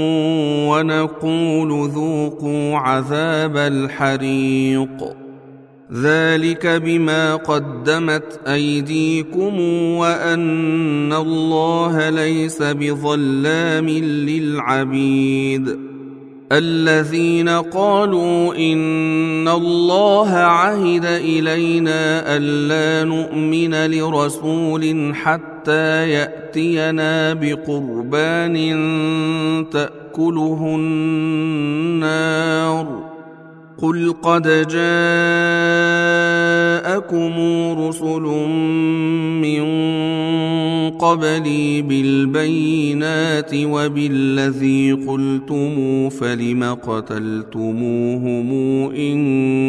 ونقول ذوقوا عذاب الحريق ذلك بما قدمت أيديكم وأن الله ليس بظلام للعبيد الذين قالوا إن الله عهد إلينا ألا نؤمن لرسول حتى يأتينا بقربان تأكله النار قل قد جاءكم رسل من قبلي بالبينات وبالذي قلتم فلم قتلتموهم إن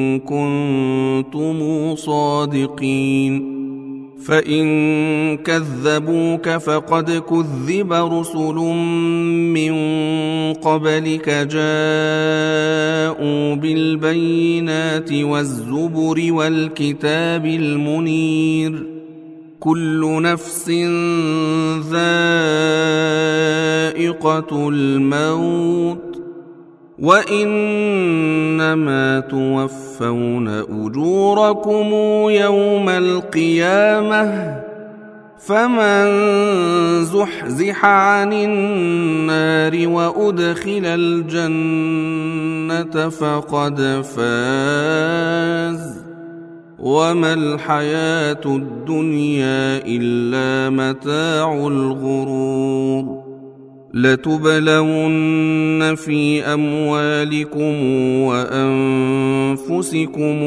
كنتم صادقين فإن كذبوك فقد كذب رسل من قبلك جاءوا بالبينات والزبر والكتاب المنير كل نفس ذائقة الموت وإنما توفون أجوركم يوم القيامة فمن زحزح عن النار وأدخل الجنة فقد فاز وما الحياة الدنيا إلا متاع الغرور لتبلون في أموالكم وأنفسكم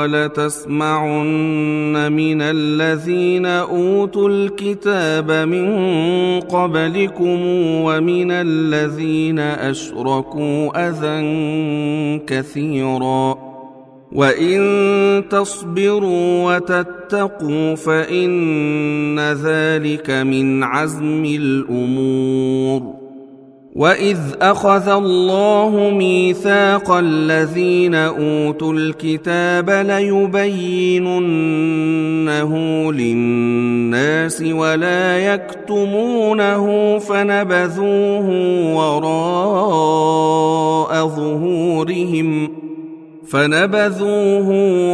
ولتسمعن من الذين أوتوا الكتاب من قبلكم ومن الذين أشركوا أذى كثيرا وإن تصبروا وتتقوا فإن ذلك من عزم الأمور وإذ أخذ الله ميثاق الذين أوتوا الكتاب ليبيننه للناس ولا يكتمونه فنبذوه وراء ظهورهم فنبذوه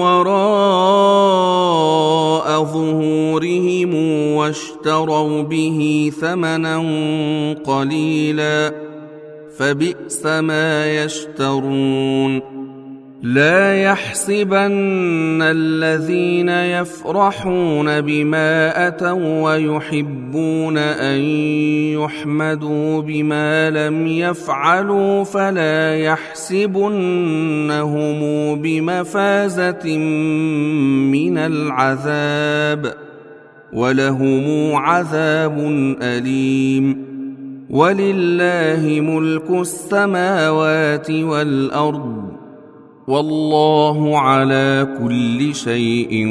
وراء ظهورهم واشتروا به ثمنا قليلا فبئس ما يشترون. لا يحسبن الذين يفرحون بما أتوا ويحبون أن يحمدوا بما لم يفعلوا فلا يحسبنهم بمفازة من العذاب ولهم عذاب أليم. ولله ملك السماوات والأرض والله على كل شيء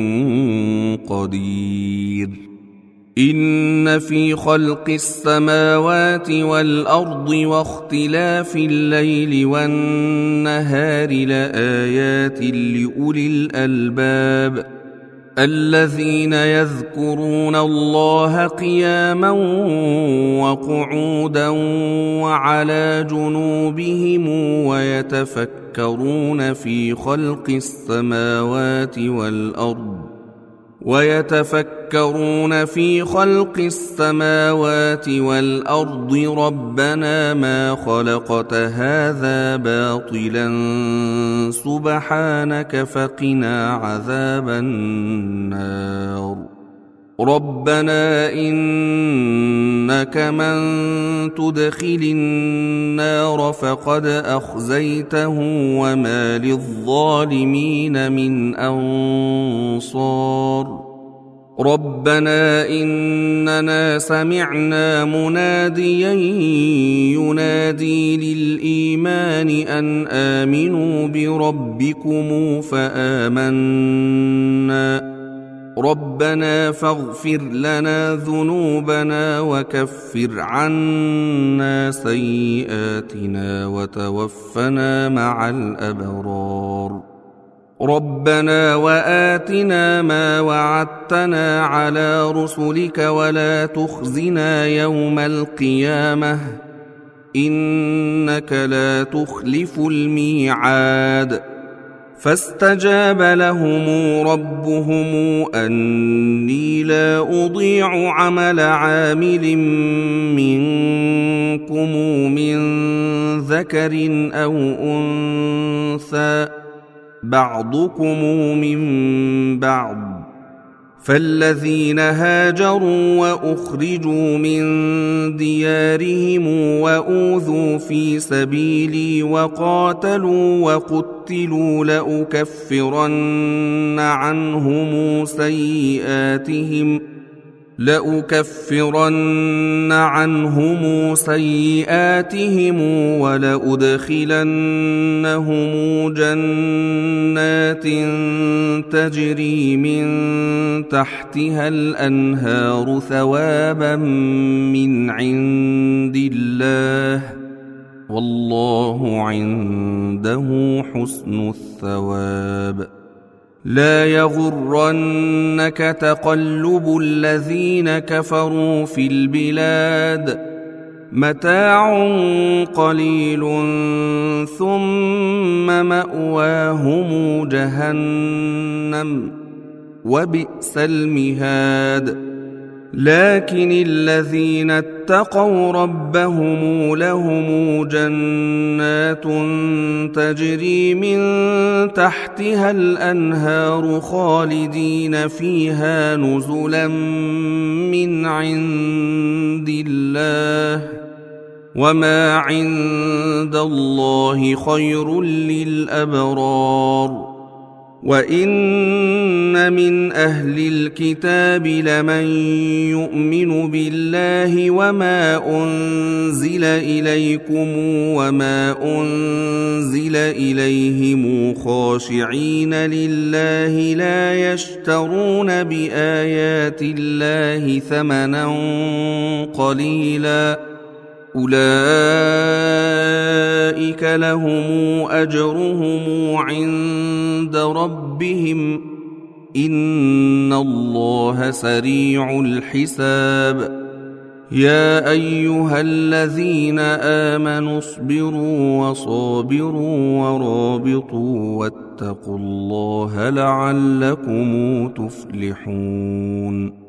قدير. إن في خلق السماوات والأرض واختلاف الليل والنهار لآيات لأولي الألباب الذين يذكرون الله قياما وقعودا وعلى جنوبهم ويتفكرون في خلق السماوات والأرض ويتفكرون في خلق السماوات والأرض ربنا ما خلقت هذا باطلا سبحانك فقنا عذاب النار. ربنا إنك من تدخل النار فقد أخزيته وما للظالمين من أنصار. ربنا إننا سمعنا مناديا ينادي للإيمان أن آمنوا بربكم فآمنا. ربنا فاغفر لنا ذنوبنا وكفر عنا سيئاتنا وتوفنا مع الأبرار. ربنا وآتنا ما وعدتنا على رسلك ولا تخزنا يوم القيامة إنك لا تخلف الميعاد. فاستجاب لهم ربهم أني لا أضيع عمل عامل منكم من ذكر أو أنثى بعضكم من بعض. فالذين هاجروا وأخرجوا من ديارهم وأوذوا في سبيلي وقاتلوا وقتلوا لأكفرن عنهم سيئاتهم لأكفرن عنهم سيئاتهم ولأدخلنهم جنات تجري من تحتها الأنهار ثوابا من عند الله والله عنده حسن الثواب. لا يغرنك تقلب الذين كفروا في البلاد متاع قليل ثم مأواهم جهنم وبئس المهاد. لكن الذين اتقوا ربهم لهم جنات تجري من تحتها الأنهار خالدين فيها نزلا من عند الله وما عند الله خير للأبرار. وإن من أهل الكتاب لمن يؤمن بالله وما أنزل إليكم وما أنزل إليهم خاشعين لله لا يشترون بآيات الله ثمنا قليلا أولئك لهم أجرهم عند ربهم إن الله سريع الحساب. يا أيها الذين آمنوا اصبروا وصابروا ورابطوا واتقوا الله لعلكم تفلحون.